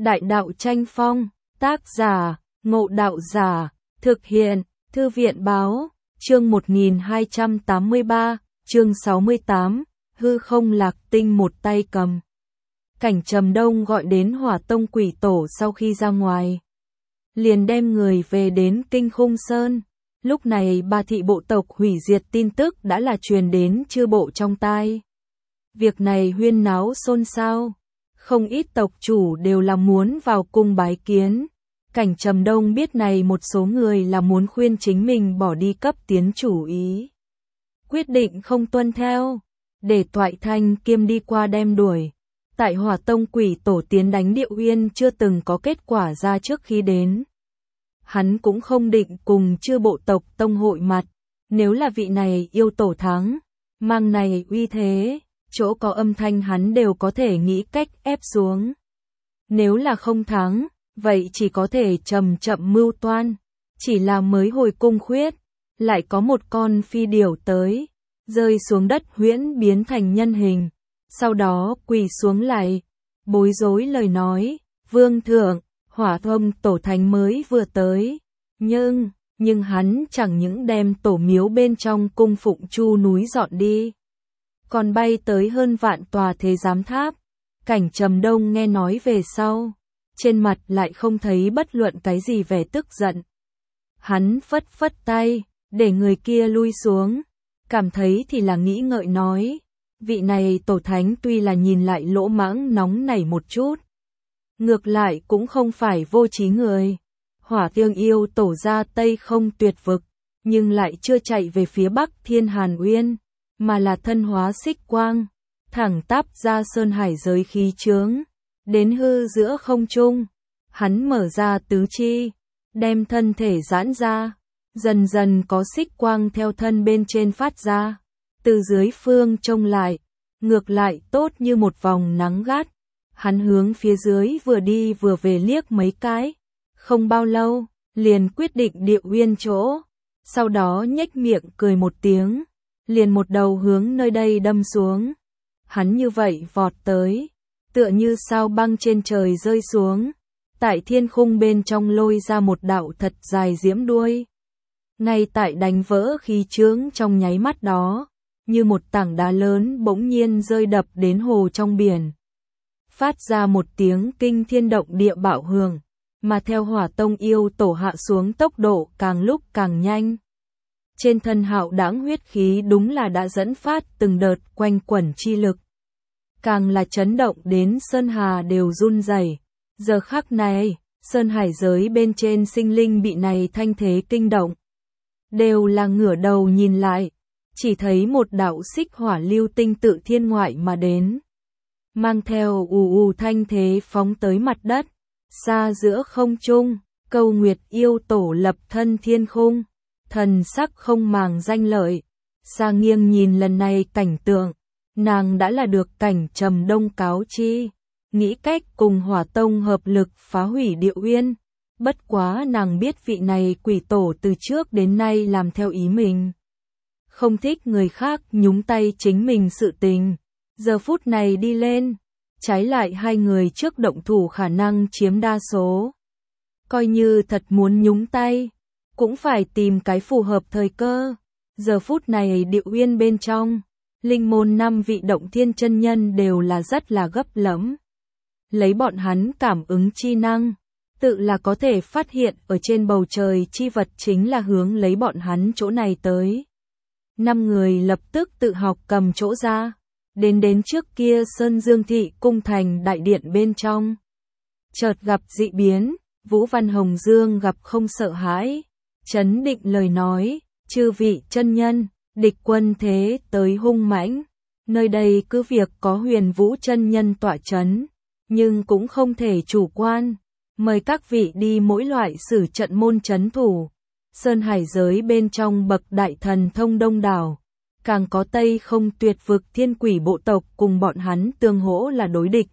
Đại đạo tranh phong, tác giả, Ngộ Đạo Giả, thực hiện, Thư viện báo, chương 1283, chương 68, hư không lạc tinh một tay cầm. Cảnh Trầm Đông gọi đến Hỏa Tông Quỷ Tổ sau khi ra ngoài, liền đem người về đến Kinh Khung Sơn. Lúc này Ba thị bộ tộc hủy diệt tin tức đã là truyền đến chư bộ trong tai. Việc này huyên náo xôn xao, không ít tộc chủ đều là muốn vào cung bái kiến. Cảnh Trầm Đông biết này một số người là muốn khuyên chính mình bỏ đi cấp tiến chủ ý, quyết định không tuân theo, để Toại Thanh Kiêm đi qua đem đuổi. Tại Hỏa Tông Quỷ Tổ tiến đánh Địa Uyên chưa từng có kết quả ra trước khi đến, hắn cũng không định cùng chư bộ tộc tông hội mặt. Nếu là vị này yêu tổ thắng, mang này uy thế, chỗ có âm thanh hắn đều có thể nghĩ cách ép xuống. Nếu là không thắng, vậy chỉ có thể chậm chậm mưu toan. Chỉ là mới hồi cung khuyết, lại có một con phi điểu tới, rơi xuống đất huyễn biến thành nhân hình, sau đó quỳ xuống lại, bối rối lời nói, vương thượng, Hỏa Tông tổ thánh mới vừa tới, nhưng hắn chẳng những đem tổ miếu bên trong cung Phụng Chu núi dọn đi, còn bay tới hơn vạn tòa thế giám tháp. Cảnh Trầm Đông nghe nói về sau, trên mặt lại không thấy bất luận cái gì vẻ tức giận. Hắn phất phất tay, để người kia lui xuống, cảm thấy thì là nghĩ ngợi nói, vị này tổ thánh tuy là nhìn lại lỗ mãng nóng nảy một chút, ngược lại cũng không phải vô trí người. Hỏa Tương yêu tổ ra Tây Không Tuyệt Vực, nhưng lại chưa chạy về phía Bắc Thiên Hàn Uyên, mà là thân hóa xích quang, thẳng tắp ra sơn hải giới khí chướng, đến hư giữa không trung. Hắn mở ra tứ chi, đem thân thể giãn ra, dần dần có xích quang theo thân bên trên phát ra, từ dưới phương trông lại, ngược lại tốt như một vòng nắng gắt. Hắn hướng phía dưới vừa đi vừa về liếc mấy cái, không bao lâu, liền quyết định Địa Uyên chỗ, sau đó nhếch miệng cười một tiếng, liền một đầu hướng nơi đây đâm xuống. Hắn như vậy vọt tới, tựa như sao băng trên trời rơi xuống, tại thiên khung bên trong lôi ra một đạo thật dài diễm đuôi. Ngay tại đánh vỡ khí chướng trong nháy mắt đó, như một tảng đá lớn bỗng nhiên rơi đập đến hồ trong biển, phát ra một tiếng kinh thiên động địa bạo hưởng, mà theo Hỏa Tông yêu tổ hạ xuống tốc độ càng lúc càng nhanh. Trên thân hạo đãng huyết khí đúng là đã dẫn phát từng đợt quanh quẩn chi lực, càng là chấn động đến sơn hà đều run rẩy. Giờ khắc này, sơn hải giới bên trên sinh linh bị này thanh thế kinh động, đều là ngửa đầu nhìn lại, chỉ thấy một đạo xích hỏa lưu tinh tự thiên ngoại mà đến, mang theo ù thanh thế phóng tới mặt đất. Xa giữa không trung, Câu Nguyệt yêu tổ lập thân thiên khung, thần sắc không màng danh lợi, xa nghiêng nhìn lần này cảnh tượng, nàng đã là được Cảnh Trầm Đông cáo chi, nghĩ cách cùng Hỏa Tông hợp lực phá hủy Địa Uyên. Bất quá nàng biết vị này quỷ tổ từ trước đến nay làm theo ý mình, không thích người khác nhúng tay chính mình sự tình. Giờ phút này đi lên, trái lại hai người trước động thủ khả năng chiếm đa số. Coi như thật muốn nhúng tay, cũng phải tìm cái phù hợp thời cơ. Giờ phút này Địa Uyên bên trong, linh môn 5 vị động thiên chân nhân đều là rất là gấp lắm. Lấy bọn hắn cảm ứng chi năng, tự là có thể phát hiện ở trên bầu trời chi vật chính là hướng lấy bọn hắn chỗ này tới. 5 người lập tức tự học cầm chỗ ra, đến trước kia Sơn Dương thị cung thành đại điện bên trong. Chợt gặp dị biến, Vũ Văn Hồng Dương gặp không sợ hãi, trấn định lời nói, chư vị chân nhân, địch quân thế tới hung mãnh, nơi đây cứ việc có Huyền Vũ chân nhân tọa trấn, nhưng cũng không thể chủ quan, mời các vị đi mỗi loại sử trận môn trấn thủ. Sơn hải giới bên trong bậc đại thần thông đông đảo, càng có Tây Không Tuyệt Vực thiên quỷ bộ tộc cùng bọn hắn tương hỗ là đối địch.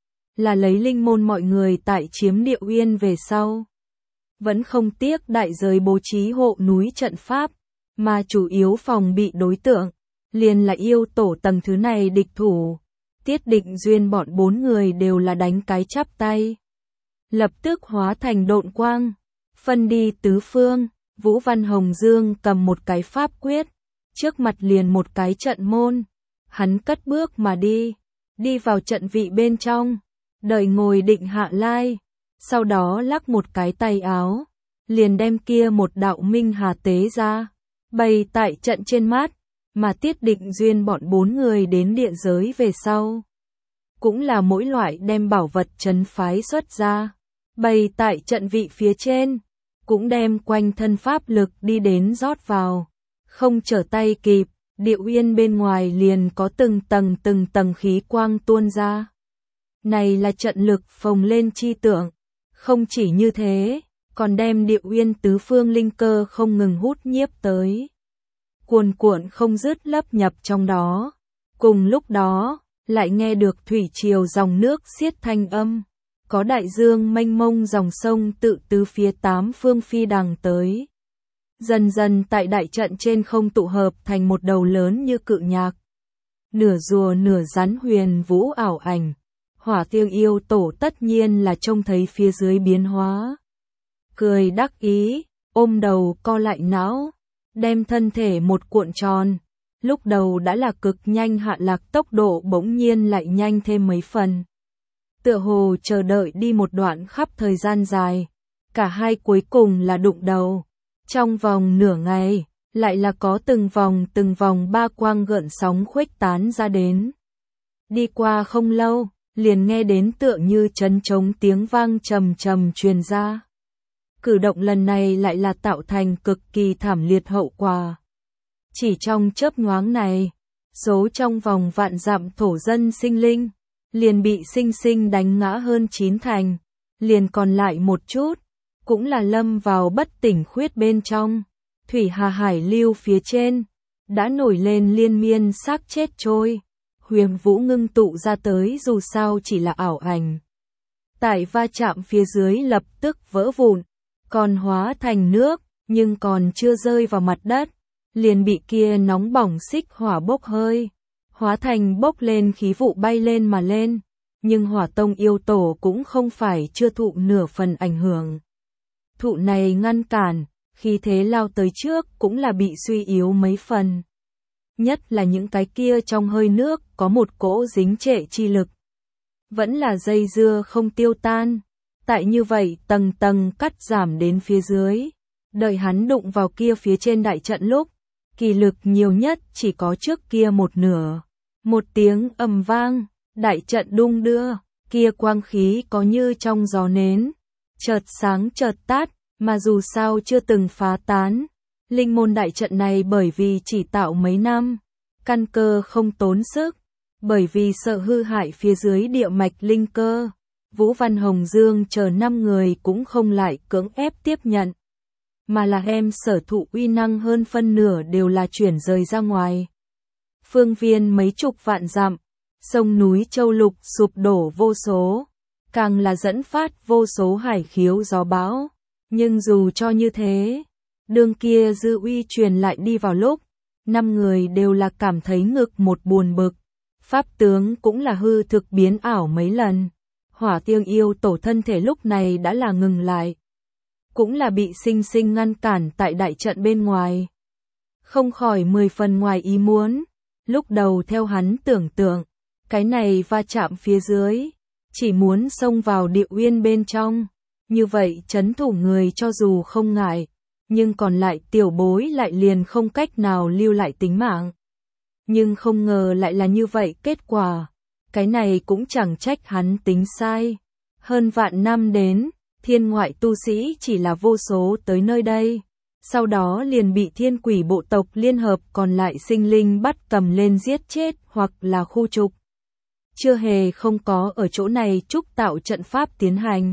Là lấy linh môn mọi người tại chiếm Địa Uyên về sau, vẫn không tiếc đại giới bố trí hộ núi trận pháp, mà chủ yếu phòng bị đối tượng, liền là yêu tổ tầng thứ này địch thủ. Tiết Định Duyên bọn 4 người đều là đánh cái chắp tay. lập tức hóa thành độn quang, phân đi tứ phương. Vũ Văn Hồng Dương cầm một cái pháp quyết, trước mặt liền một cái trận môn, hắn cất bước mà đi vào trận vị bên trong, đợi ngồi định hạ lai, sau đó lắc một cái tay áo, liền đem kia một đạo minh hà tế ra, bày tại trận trên mát, mà Tiết Định Duyên bọn 4 người đến địa giới về sau. Cũng là mỗi loại đem bảo vật trấn phái xuất ra, bày tại trận vị phía trên, cũng đem quanh thân pháp lực đi đến rót vào, không trở tay kịp, Địa Uyên bên ngoài liền có từng tầng khí quang tuôn ra. Này là trận lực phồng lên chi tượng, không chỉ như thế, còn đem Địa Uyên tứ phương linh cơ không ngừng hút nhiếp tới. Cuồn cuộn không dứt lấp nhập trong đó, cùng lúc đó, lại nghe được thủy triều dòng nước xiết thanh âm. Có đại dương mênh mông dòng sông tự tứ phía 8 phương phi đằng tới. Dần dần tại đại trận trên không tụ hợp thành một đầu lớn như cự nhạc. Nửa rùa nửa rắn huyền vũ ảo ảnh. Hỏa Tiêu Yêu Tổ tất nhiên là trông thấy phía dưới biến hóa. Cười đắc ý, ôm đầu co lại não, đem thân thể một cuộn tròn. Lúc đầu đã là cực nhanh hạ lạc tốc độ bỗng nhiên lại nhanh thêm mấy phần. Tựa hồ chờ đợi đi một đoạn khắp thời gian dài, cả hai cuối cùng là đụng đầu. Trong vòng nửa ngày, lại là có từng vòng ba quang gợn sóng khuếch tán ra đến. Đi qua không lâu, liền nghe đến tựa như chấn trống tiếng vang trầm trầm truyền ra. Cử động lần này lại là tạo thành cực kỳ thảm liệt hậu quả. Chỉ trong chớp nhoáng này, số trong vòng vạn dặm thổ dân sinh linh liền bị sinh sinh đánh ngã hơn 9 thành, liền còn lại một chút, cũng là lâm vào bất tỉnh khuyết bên trong. Thủy Hà Hải lưu phía trên, đã nổi lên liên miên xác chết trôi, huyền vũ ngưng tụ ra tới dù sao chỉ là ảo ảnh. Tại va chạm phía dưới lập tức vỡ vụn, còn hóa thành nước, nhưng còn chưa rơi vào mặt đất, liền bị kia nóng bỏng xích hỏa bốc hơi. Hóa thành bốc lên khí vụ bay lên mà lên, nhưng Hỏa Tông Yêu Tổ cũng không phải chưa thụ nửa phần ảnh hưởng. Thụ này ngăn cản, khi thế lao tới trước cũng là bị suy yếu mấy phần. Nhất là những cái kia trong hơi nước có một cỗ dính trệ chi lực. Vẫn là dây dưa không tiêu tan, tại như vậy tầng cắt giảm đến phía dưới. Đợi hắn đụng vào kia phía trên đại trận lúc, kỳ lực nhiều nhất chỉ có trước kia một nửa. Một tiếng ầm vang, đại trận đung đưa, kia quang khí có như trong gió nến, chợt sáng chợt tắt, mà dù sao chưa từng phá tán. Linh môn đại trận này bởi vì chỉ tạo mấy năm, căn cơ không tốn sức, bởi vì sợ hư hại phía dưới địa mạch linh cơ, Vũ Văn Hồng Dương chờ 5 người cũng không lại cưỡng ép tiếp nhận, mà là em sở thụ uy năng hơn phân nửa đều là chuyển rời ra ngoài. Phương viên mấy chục vạn dặm, sông núi châu lục sụp đổ vô số, càng là dẫn phát vô số hải khiếu gió bão. Nhưng dù cho như thế, đường kia dư uy truyền lại đi vào lúc, 5 người đều là cảm thấy ngực một buồn bực. Pháp tướng cũng là hư thực biến ảo mấy lần. Hỏa Tiêu Yêu Tổ thân thể lúc này đã là ngừng lại, cũng là bị sinh sinh ngăn cản tại đại trận bên ngoài. Không khỏi 10 phần ngoài ý muốn. Lúc đầu theo hắn tưởng tượng, cái này va chạm phía dưới, chỉ muốn xông vào Địa Uyên bên trong, như vậy trấn thủ người cho dù không ngại, nhưng còn lại tiểu bối lại liền không cách nào lưu lại tính mạng. Nhưng không ngờ lại là như vậy kết quả, cái này cũng chẳng trách hắn tính sai. Hơn vạn năm đến, thiên ngoại tu sĩ chỉ là vô số tới nơi đây. Sau đó liền bị thiên quỷ bộ tộc liên hợp còn lại sinh linh bắt cầm lên giết chết hoặc là khu trục. Chưa hề không có ở chỗ này trúc tạo trận pháp tiến hành.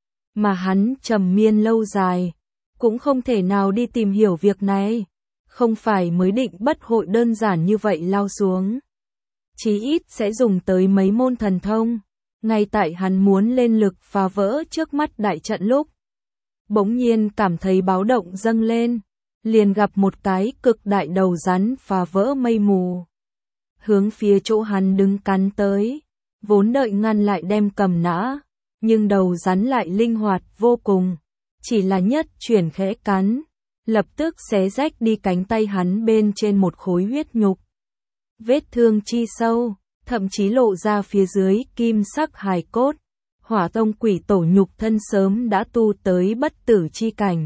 Mà hắn trầm miên lâu dài, cũng không thể nào đi tìm hiểu việc này. Không phải mới định bất hội đơn giản như vậy lao xuống. Chí ít sẽ dùng tới mấy môn thần thông. Ngay tại hắn muốn lên lực phá vỡ trước mắt đại trận lúc, bỗng nhiên cảm thấy báo động dâng lên, liền gặp một cái cực đại đầu rắn phá vỡ mây mù. Hướng phía chỗ hắn đứng cắn tới, vốn đợi ngăn lại đem cầm nã, nhưng đầu rắn lại linh hoạt vô cùng, chỉ là nhất chuyển khẽ cắn, lập tức xé rách đi cánh tay hắn bên trên một khối huyết nhục. Vết thương chi sâu, thậm chí lộ ra phía dưới kim sắc hài cốt. Hỏa tông quỷ tổ nhục thân sớm đã tu tới bất tử chi cảnh.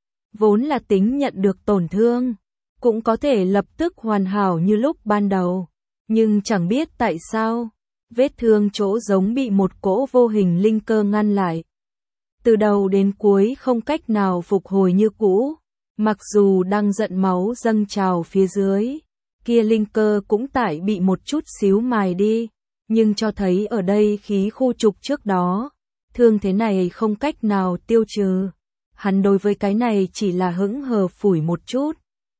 Vốn là tính nhận được tổn thương, cũng có thể lập tức hoàn hảo như lúc ban đầu. Nhưng chẳng biết tại sao, vết thương chỗ giống bị một cỗ vô hình linh cơ ngăn lại. Từ đầu đến cuối không cách nào phục hồi như cũ, mặc dù đang giận máu dâng trào phía dưới, kia linh cơ cũng tại bị một chút xíu mài đi, nhưng cho thấy ở đây khí khu trục trước đó, thương thế này không cách nào tiêu trừ. Hắn đối với cái này chỉ là hững hờ phủi một chút.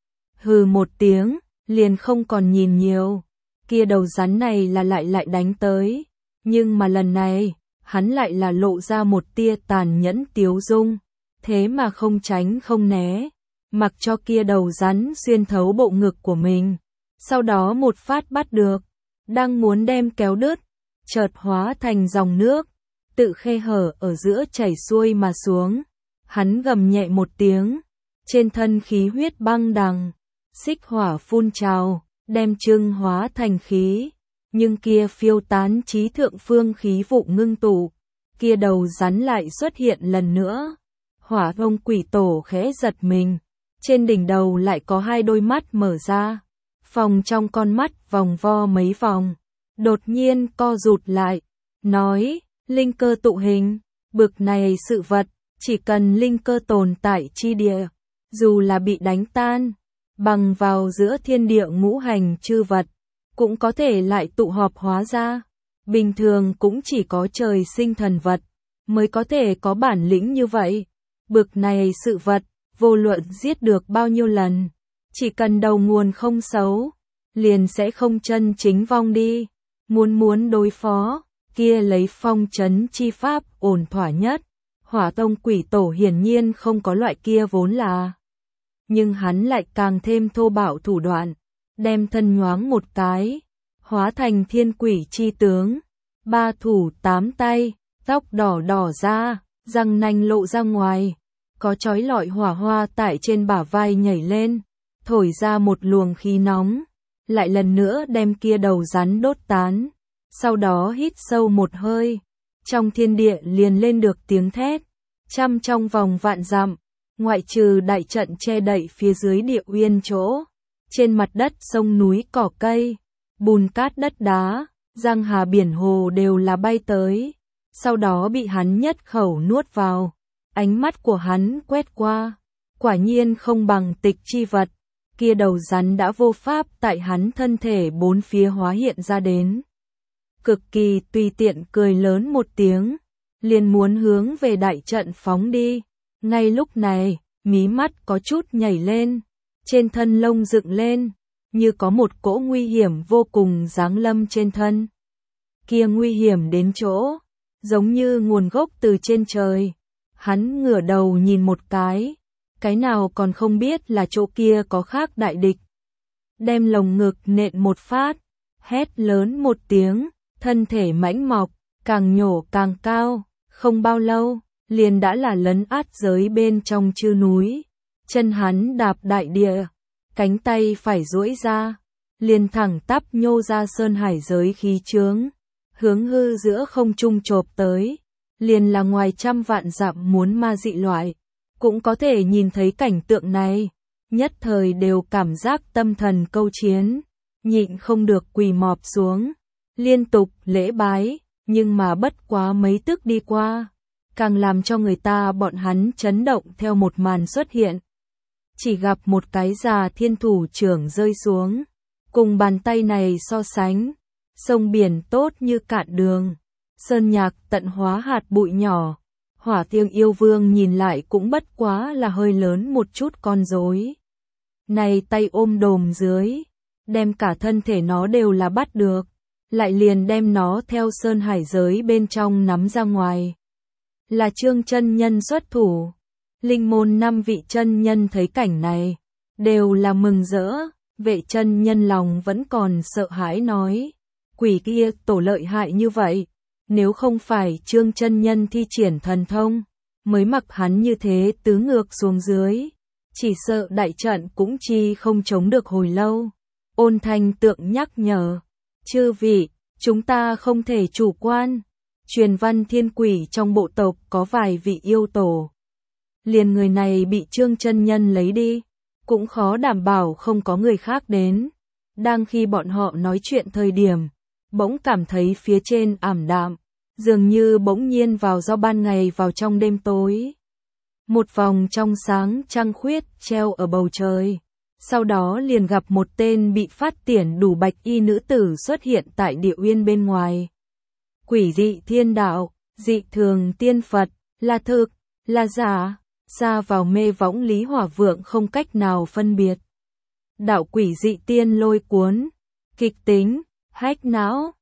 Hừ một tiếng, liền không còn nhìn nhiều. Kia đầu rắn này là lại đánh tới. Nhưng mà lần này, hắn lại là lộ ra một tia tàn nhẫn tiếu dung. Thế mà không tránh không né. Mặc cho kia đầu rắn xuyên thấu bộ ngực của mình. Sau đó một phát bắt được. Đang muốn đem kéo đứt. Chợt hóa thành dòng nước. Tự khe hở ở giữa chảy xuôi mà xuống. Hắn gầm nhẹ một tiếng. Trên thân khí huyết băng đằng. Xích hỏa phun trào. Đem trưng hóa thành khí, nhưng kia phiêu tán trí thượng phương khí vụ ngưng tụ, kia đầu rắn lại xuất hiện lần nữa. Hỏa vông quỷ tổ khẽ giật mình, trên đỉnh đầu lại có hai đôi mắt mở ra, phòng trong con mắt vòng vo mấy vòng, đột nhiên co rụt lại, nói, linh cơ tụ hình, bực này sự vật, chỉ cần linh cơ tồn tại chi địa, dù là bị đánh tan, bằng vào giữa thiên địa ngũ hành chư vật, cũng có thể lại tụ họp hóa ra. Bình thường cũng chỉ có trời sinh thần vật, mới có thể có bản lĩnh như vậy. Bực này sự vật, vô luận giết được bao nhiêu lần, chỉ cần đầu nguồn không xấu, liền sẽ không chân chính vong đi. Muốn đối phó, kia lấy phong trấn chi pháp ổn thỏa nhất. Hỏa tông quỷ tổ hiển nhiên không có loại kia vốn là. Nhưng hắn lại càng thêm thô bạo thủ đoạn, đem thân nhoáng một cái, hóa thành thiên quỷ chi tướng, 3 thủ 8 tay, tóc đỏ đỏ ra, răng nanh lộ ra ngoài, có chói lọi hỏa hoa tại trên bả vai nhảy lên, thổi ra một luồng khí nóng, lại lần nữa đem kia đầu rắn đốt tán, sau đó hít sâu một hơi, trong thiên địa liền lên được tiếng thét, trăm trong vòng vạn dặm. Ngoại trừ đại trận che đậy phía dưới địa uyên chỗ, trên mặt đất sông núi cỏ cây, bùn cát đất đá, giang hà biển hồ đều là bay tới, sau đó bị hắn nhất khẩu nuốt vào, ánh mắt của hắn quét qua, quả nhiên không bằng tịch chi vật, kia đầu rắn đã vô pháp tại hắn thân thể bốn phía hóa hiện ra đến. Cực kỳ tùy tiện cười lớn một tiếng, liền muốn hướng về đại trận phóng đi. Ngay lúc này, mí mắt có chút nhảy lên, trên thân lông dựng lên, như có một cỗ nguy hiểm vô cùng giáng lâm trên thân. Kia nguy hiểm đến chỗ, giống như nguồn gốc từ trên trời. Hắn ngửa đầu nhìn một cái nào còn không biết là chỗ kia có khác đại địch. Đem lồng ngực nện một phát, hét lớn một tiếng, thân thể mãnh mọc, càng nhổ càng cao, không bao lâu. Liền đã là lấn át giới bên trong chư núi, chân hắn đạp đại địa, cánh tay phải duỗi ra, liền thẳng tắp nhô ra sơn hải giới khí chướng, hướng hư giữa không trung chộp tới, liền là ngoài trăm vạn dặm muốn ma dị loại, cũng có thể nhìn thấy cảnh tượng này, nhất thời đều cảm giác tâm thần câu chiến, nhịn không được quỳ mọp xuống, liên tục lễ bái, nhưng mà bất quá mấy tức đi qua. Càng làm cho người ta bọn hắn chấn động theo một màn xuất hiện. Chỉ gặp một cái già thiên thủ trưởng rơi xuống, cùng bàn tay này so sánh, sông biển tốt như cạn đường, sơn nhạc tận hóa hạt bụi nhỏ, hỏa thiêng yêu vương nhìn lại cũng bất quá là hơi lớn một chút con rối. Này tay ôm đồm dưới, đem cả thân thể nó đều là bắt được, lại liền đem nó theo sơn hải giới bên trong nắm ra ngoài. Là Trương chân nhân xuất thủ. Linh môn 5 vị chân nhân thấy cảnh này, đều là mừng rỡ, Vệ chân nhân lòng vẫn còn sợ hãi nói, quỷ kia tổ lợi hại như vậy, Nếu không phải Trương chân nhân thi triển thần thông, mới mặc hắn như thế tứ ngược xuống dưới, chỉ sợ đại trận cũng chi không chống được hồi lâu. Ôn Thanh Tượng nhắc nhở, chư vị, chúng ta không thể chủ quan. Truyền văn thiên quỷ trong bộ tộc có vài vị yêu tổ. Liền người này bị Trương chân nhân lấy đi, cũng khó đảm bảo không có người khác đến. Đang khi bọn họ nói chuyện thời điểm, bỗng cảm thấy phía trên ảm đạm, dường như bỗng nhiên vào do ban ngày vào trong đêm tối. Một vòng trong sáng trăng khuyết treo ở bầu trời. Sau đó liền gặp một tên bị phát tiễn đủ bạch y nữ tử xuất hiện tại địa uyên bên ngoài. Quỷ dị thiên đạo, dị thường tiên Phật, là thực, là giả, xa vào mê võng Lý Hỏa Vượng không cách nào phân biệt. Đạo quỷ dị tiên lôi cuốn, kịch tính, hách não,